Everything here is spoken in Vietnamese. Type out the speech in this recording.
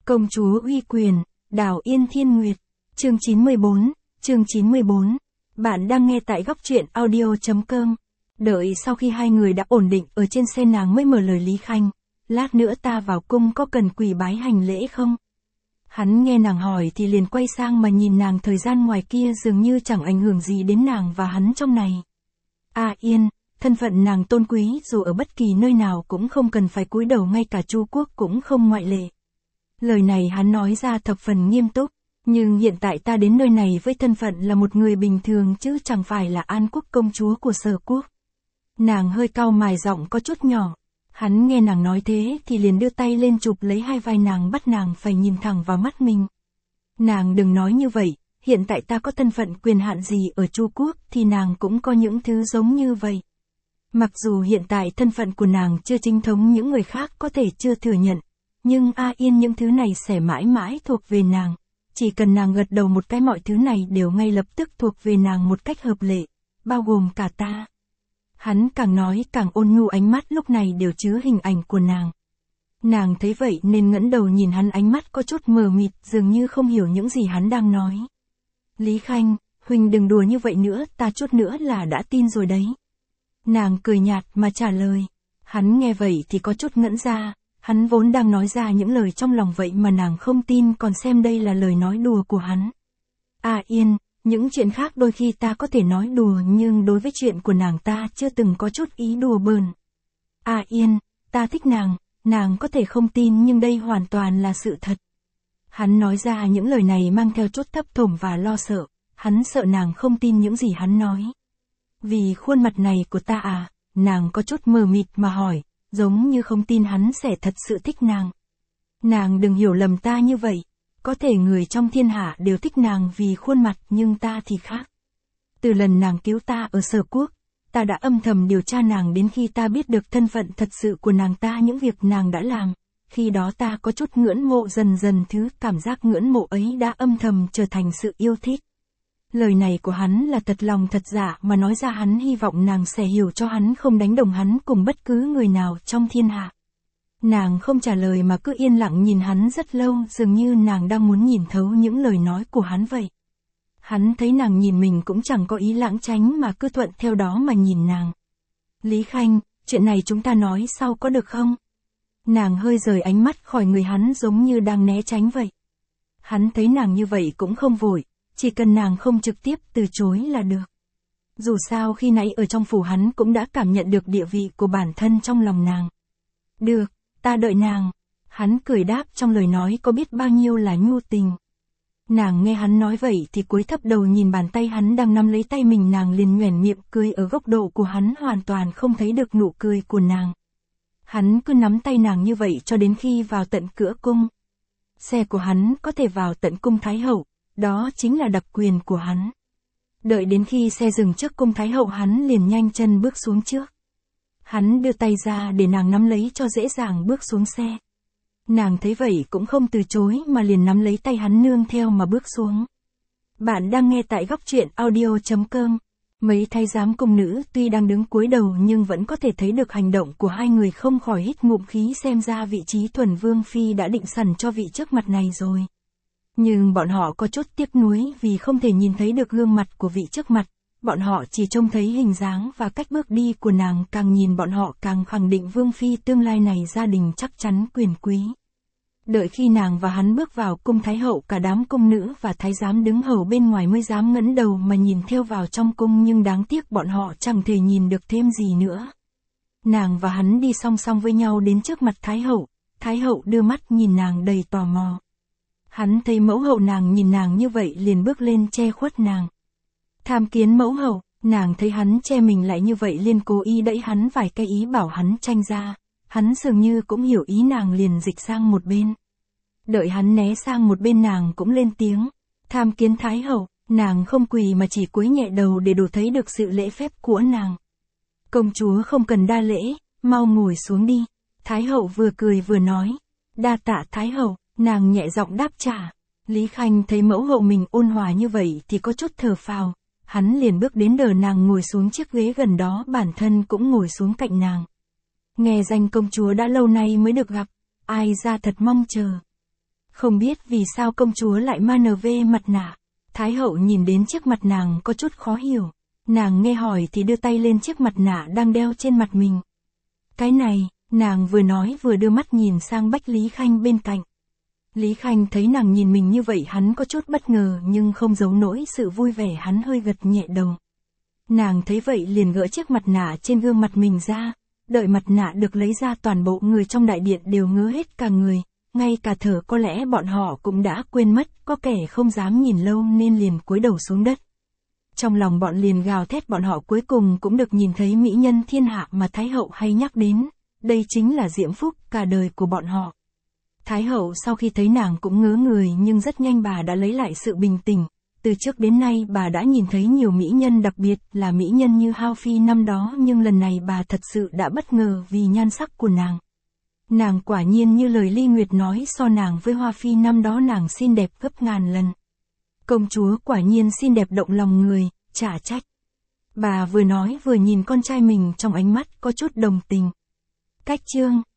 Công chúa uy quyền, Đào Yên Thiên Nguyệt, chương 94. Bạn đang nghe tại góc truyện audio.com. Đợi sau khi hai người đã ổn định ở trên xe nàng mới mở lời Lý Khanh. Lát nữa ta vào cung có cần quỳ bái hành lễ không? Hắn nghe nàng hỏi thì liền quay sang mà nhìn nàng, thời gian ngoài kia dường như chẳng ảnh hưởng gì đến nàng và hắn trong này. Yên, thân phận nàng tôn quý, dù ở bất kỳ nơi nào cũng không cần phải cúi đầu, ngay cả Chu quốc cũng không ngoại lệ. Lời này hắn nói ra thập phần nghiêm túc, nhưng hiện tại ta đến nơi này với thân phận là một người bình thường chứ chẳng phải là An quốc công chúa của Sở quốc. Nàng hơi cau mày, giọng có chút nhỏ. Hắn nghe nàng nói thế thì liền đưa tay lên chụp lấy hai vai nàng, bắt nàng phải nhìn thẳng vào mắt mình. Nàng đừng nói như vậy, hiện tại ta có thân phận quyền hạn gì ở Chu quốc thì nàng cũng có những thứ giống như vậy. Mặc dù hiện tại thân phận của nàng chưa chính thống, những người khác có thể chưa thừa nhận, nhưng Yên, những thứ này sẽ mãi mãi thuộc về nàng. Chỉ cần nàng gật đầu một cái, mọi thứ này đều ngay lập tức thuộc về nàng một cách hợp lệ, bao gồm cả ta. Hắn càng nói càng ôn nhu, ánh mắt lúc này đều chứa hình ảnh của nàng. Nàng thấy vậy nên ngẩng đầu nhìn hắn, ánh mắt có chút mờ mịt, dường như không hiểu những gì hắn đang nói. Lý Khanh, huynh đừng đùa như vậy nữa, ta chút nữa là đã tin rồi đấy. Nàng cười nhạt mà trả lời. Hắn nghe vậy thì có chút ngẩn ra, hắn vốn đang nói ra những lời trong lòng vậy mà nàng không tin, còn xem đây là lời nói đùa của hắn. Yên, những chuyện khác đôi khi ta có thể nói đùa, nhưng đối với chuyện của nàng ta chưa từng có chút ý đùa bỡn. Yên, ta thích nàng có thể không tin nhưng đây hoàn toàn là sự thật. Hắn nói ra những lời này mang theo chút thấp thỏm và lo sợ, hắn sợ nàng không tin những gì hắn nói. Vì khuôn mặt này của ta nàng có chút mờ mịt mà hỏi, giống như không tin hắn sẽ thật sự thích nàng. Nàng đừng hiểu lầm ta như vậy, có thể người trong thiên hạ đều thích nàng vì khuôn mặt, nhưng ta thì khác. Từ lần nàng cứu ta ở Sở quốc, ta đã âm thầm điều tra nàng, đến khi ta biết được thân phận thật sự của nàng ta, những việc nàng đã làm, khi đó ta có chút ngưỡng mộ, dần dần thứ cảm giác ngưỡng mộ ấy đã âm thầm trở thành sự yêu thích. Lời này của hắn là thật lòng thật dạ mà nói ra, hắn hy vọng nàng sẽ hiểu cho hắn, không đánh đồng hắn cùng bất cứ người nào trong thiên hạ. Nàng không trả lời mà cứ yên lặng nhìn hắn rất lâu, dường như nàng đang muốn nhìn thấu những lời nói của hắn vậy. Hắn thấy nàng nhìn mình cũng chẳng có ý lảng tránh mà cứ thuận theo đó mà nhìn nàng. Lý Khanh, chuyện này chúng ta nói sau có được không? Nàng hơi rời ánh mắt khỏi người hắn, giống như đang né tránh vậy. Hắn thấy nàng như vậy cũng không vội, chỉ cần nàng không trực tiếp từ chối là được. Dù sao khi nãy ở trong phủ hắn cũng đã cảm nhận được địa vị của bản thân trong lòng nàng. Được, ta đợi nàng. Hắn cười đáp, trong lời nói có biết bao nhiêu là nhu tình. Nàng nghe hắn nói vậy thì cúi thấp đầu nhìn bàn tay hắn đang nắm lấy tay mình, nàng liền nhoẻn miệng cười, ở góc độ của hắn hoàn toàn không thấy được nụ cười của nàng. Hắn cứ nắm tay nàng như vậy cho đến khi vào tận cửa cung. Xe của hắn có thể vào tận cung Thái hậu, đó chính là đặc quyền của hắn. Đợi đến khi xe dừng trước cung Thái hậu, hắn liền nhanh chân bước xuống trước. Hắn đưa tay ra để nàng nắm lấy cho dễ dàng bước xuống xe. Nàng thấy vậy cũng không từ chối mà liền nắm lấy tay hắn nương theo mà bước xuống. Bạn đang nghe tại góc truyện audio.com. Mấy thái giám cung nữ tuy đang đứng cúi đầu nhưng vẫn có thể thấy được hành động của hai người, không khỏi hít ngụm khí, xem ra vị trí Thuần Vương Phi đã định sẵn cho vị trước mặt này rồi. Nhưng bọn họ có chút tiếc nuối vì không thể nhìn thấy được gương mặt của vị trước mặt, bọn họ chỉ trông thấy hình dáng và cách bước đi của nàng, càng nhìn bọn họ càng khẳng định Vương Phi tương lai này gia đình chắc chắn quyền quý. Đợi khi nàng và hắn bước vào cung Thái hậu, cả đám cung nữ và thái giám đứng hầu bên ngoài mới dám ngẩng đầu mà nhìn theo vào trong cung, nhưng đáng tiếc bọn họ chẳng thể nhìn được thêm gì nữa. Nàng và hắn đi song song với nhau đến trước mặt Thái hậu đưa mắt nhìn nàng đầy tò mò. Hắn thấy mẫu hậu nàng nhìn nàng như vậy liền bước lên che khuất nàng. Tham kiến mẫu hậu, nàng thấy hắn che mình lại như vậy liền cố ý đẩy hắn vài cái, ý bảo hắn tranh ra. Hắn dường như cũng hiểu ý nàng liền dịch sang một bên. Đợi hắn né sang một bên, nàng cũng lên tiếng. Tham kiến Thái hậu, nàng không quỳ mà chỉ cúi nhẹ đầu để đủ thấy được sự lễ phép của nàng. Công chúa không cần đa lễ, mau ngồi xuống đi. Thái hậu vừa cười vừa nói. Đa tạ Thái hậu, nàng nhẹ giọng đáp trả. Lý Khanh thấy mẫu hậu mình ôn hòa như vậy thì có chút thở phào. Hắn liền bước đến đỡ nàng ngồi xuống chiếc ghế gần đó, bản thân cũng ngồi xuống cạnh nàng. Nghe danh công chúa đã lâu nay mới được gặp, ai ra thật mong chờ. Không biết vì sao công chúa lại mang về mặt nạ. Thái hậu nhìn đến chiếc mặt nàng có chút khó hiểu. Nàng nghe hỏi thì đưa tay lên chiếc mặt nạ đang đeo trên mặt mình. Cái này, nàng vừa nói vừa đưa mắt nhìn sang Bách Lý Khanh bên cạnh. Lý Khanh thấy nàng nhìn mình như vậy hắn có chút bất ngờ nhưng không giấu nổi sự vui vẻ, hắn hơi gật nhẹ đầu. Nàng thấy vậy liền gỡ chiếc mặt nạ trên gương mặt mình ra. Đợi mặt nạ được lấy ra toàn bộ người trong đại điện đều ngớ hết cả người. Ngay cả thở có lẽ bọn họ cũng đã quên mất, có kẻ không dám nhìn lâu nên liền cúi đầu xuống đất. Trong lòng bọn liền gào thét, bọn họ cuối cùng cũng được nhìn thấy mỹ nhân thiên hạ mà Thái hậu hay nhắc đến. Đây chính là diễm phúc cả đời của bọn họ. Thái hậu sau khi thấy nàng cũng ngớ người nhưng rất nhanh bà đã lấy lại sự bình tĩnh. Từ trước đến nay bà đã nhìn thấy nhiều mỹ nhân, đặc biệt là mỹ nhân như Hao Phi năm đó, nhưng lần này bà thật sự đã bất ngờ vì nhan sắc của nàng. Nàng quả nhiên như lời Ly Nguyệt nói, so nàng với Hoa Phi năm đó nàng xinh đẹp gấp ngàn lần. Công chúa quả nhiên xinh đẹp động lòng người, chả trách. Bà vừa nói vừa nhìn con trai mình trong ánh mắt có chút đồng tình. Cách chương